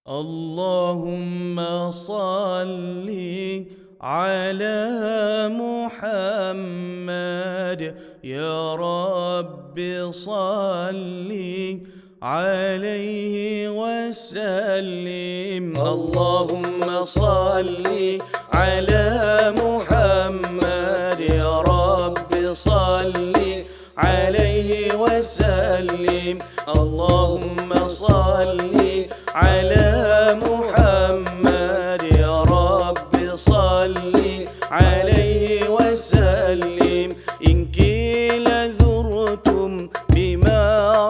اللهم صل على محمد يا رب صل عليه وسلم. اللهم صل على محمد يا رب صل عليه وسلم. اللهم صل على محمد يا رب صل عليه وسلم. إن قيل ذرتم بما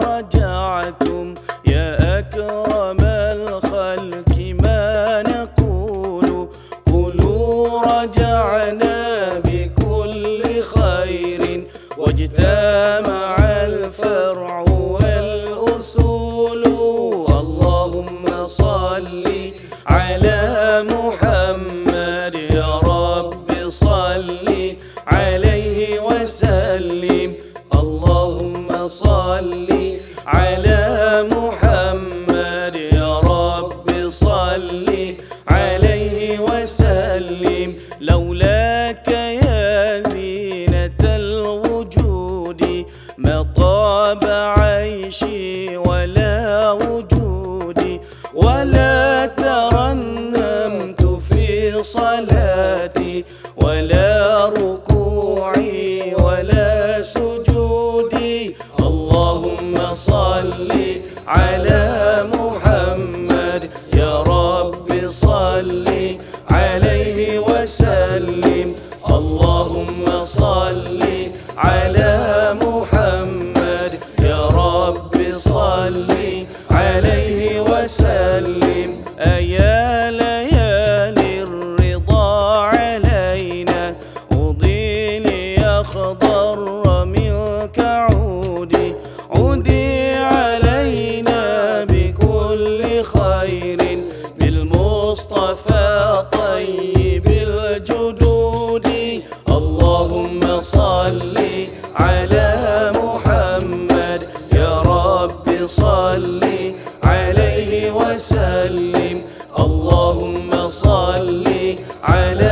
رجعتم يا أكرم الخلق ما نقول قولوا رجعنا بكل خير واجتمع الفرع والأصول. اللهم صل على محمد يا رب صل عليه وسلم. اللهم صل على محمد يا رب صل عليه وسلم. لولاك يا زينة الوجود ما طاب عيشي ولا وجودي، ولا ترنمت في صلاتي ولا ركوعي ولا سجودي. اللهم صل على محمد يا رب صل عليه وسلم. اللهم صل على محمد يا رب صل عليه وسلم. أيا ليالي الرضا علينا أضيني أخضر منك عودي، عودي علينا بكل خير بالمصطفى طيب الجدود. اللهم صل على محمد يا رب صل عليه وسلم. اللهم صل على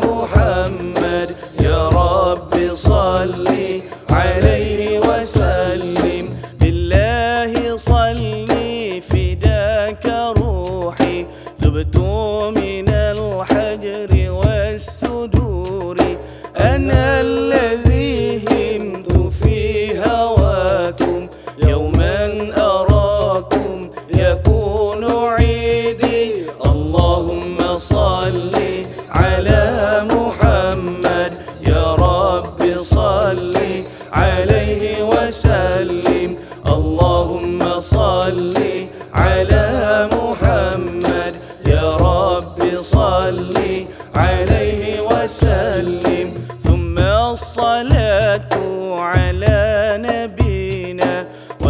محمد يا رب صل عليه وسلم. بالله صلي فداك روحي ذبت من الحجر والسدور. أنا الذي همت في هواكم يوما أراكم يكون عيدي. اللهم صل على محمد يا رب صل عليه وسلم. اللهم صل على محمد يا رب صل عليه وسلم. ثم الصلاة على نبينا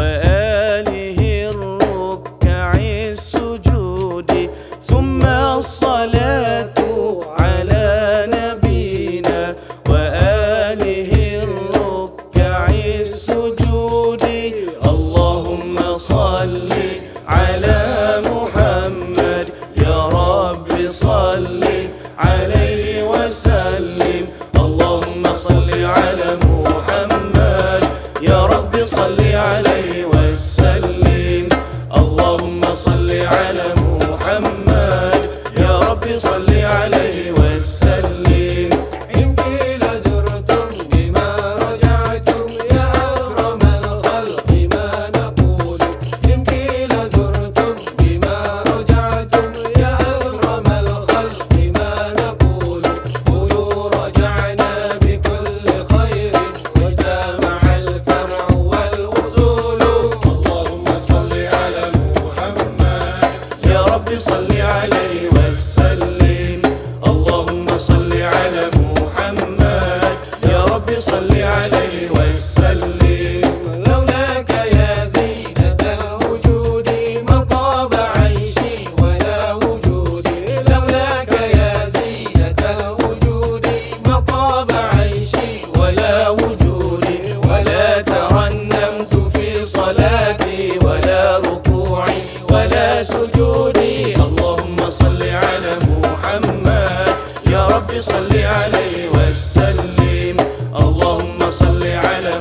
وآله الركع السجود. ثم الصلاة على نبينا وآله الركع السجود. اللهم صل على محمد يا رب صل عليه وسلم. اللهم صل على محمد يا رب صل عليه وسلم. اللهم صل على محمد يا رب صل عليه وسلم. إن قيل زرتم بما رجعتم يا أكرم الخلق ما نقول. إن قيل زرتم بما رجعتم يا أكرم الخلق ما نقول قولوا رجعنا بكل خير واجتمع الفرع والأصول. اللهم صل على محمد يا رب صل عليه وسلم. اللهم صل على محمد يا رب صل عليه وسلم. لولاك يا زينة الوجود ما طاب عيشي ولا وجودي. لولاك يا زينة الوجود ما طاب عيشي ولا وجودي، ولا ترنمت في صلاتي ولا ركوعي ولا سجودي. رب صل عليه وسلم. اللهم صل على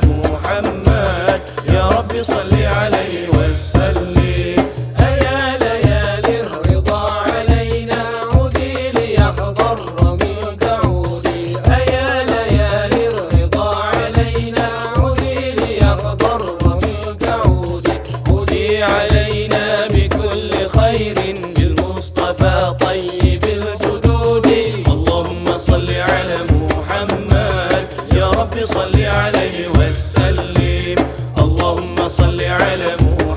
محمد يا رب صل عليه وسلم. أيا ليالي الرضا علينا عودي ليحضر رميك عودي. أيا ليالي الرضا علينا عودي ليحضر رميك عودي. عودي علينا بكل خير بالمصطفى طيب الجدود. اللهم صل على محمد يا رب صل عليه وسلم. اللهم صل على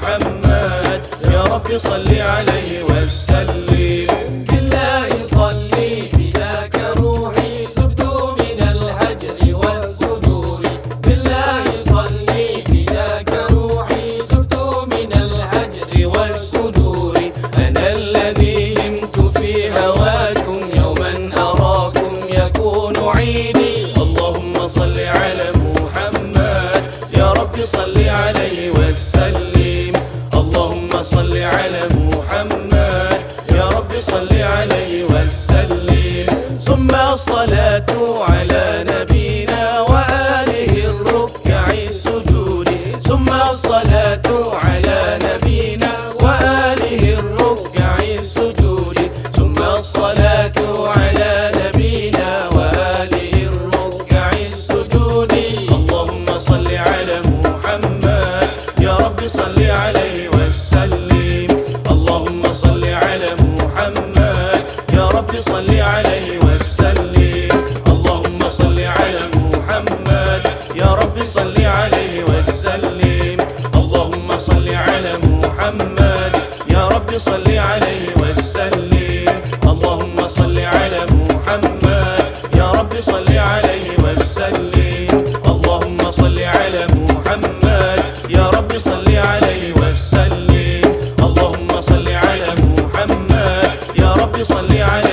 محمد يا رب صل عليه وسلم. بالله صلي فداك روحي زدت من الهجر والصدور. بالله صلي فداك روحي زدت من الهجر والصدور. أنا الذي همت في هواكم يوما أراكم يكون عيدي. اللهم صل على محمد يا رب صل عليه وسلم. اللهم صل على محمد يا رب صل عليه وسلم. ثم الصلاة على نبينا وآله الركع السجود. ثم الصلاة على نبينا وآله الركع السجود. ثم الصلاة على نبينا وآله الركع السجود. اللهم صل على محمد يا رب صل عليه وسلم. اللهم صل على محمد يا رب صل عليه وسلم. اللهم صل على محمد يا رب صل عليه وسلم. اللهم صل على محمد يا رب صل عليه وسلم. اللهم صل على محمد يا رب صل عليه وسلم. اللهم صل على محمد يا رب صل عليه وسلم. اللهم صل على محمد يا رب صل عليه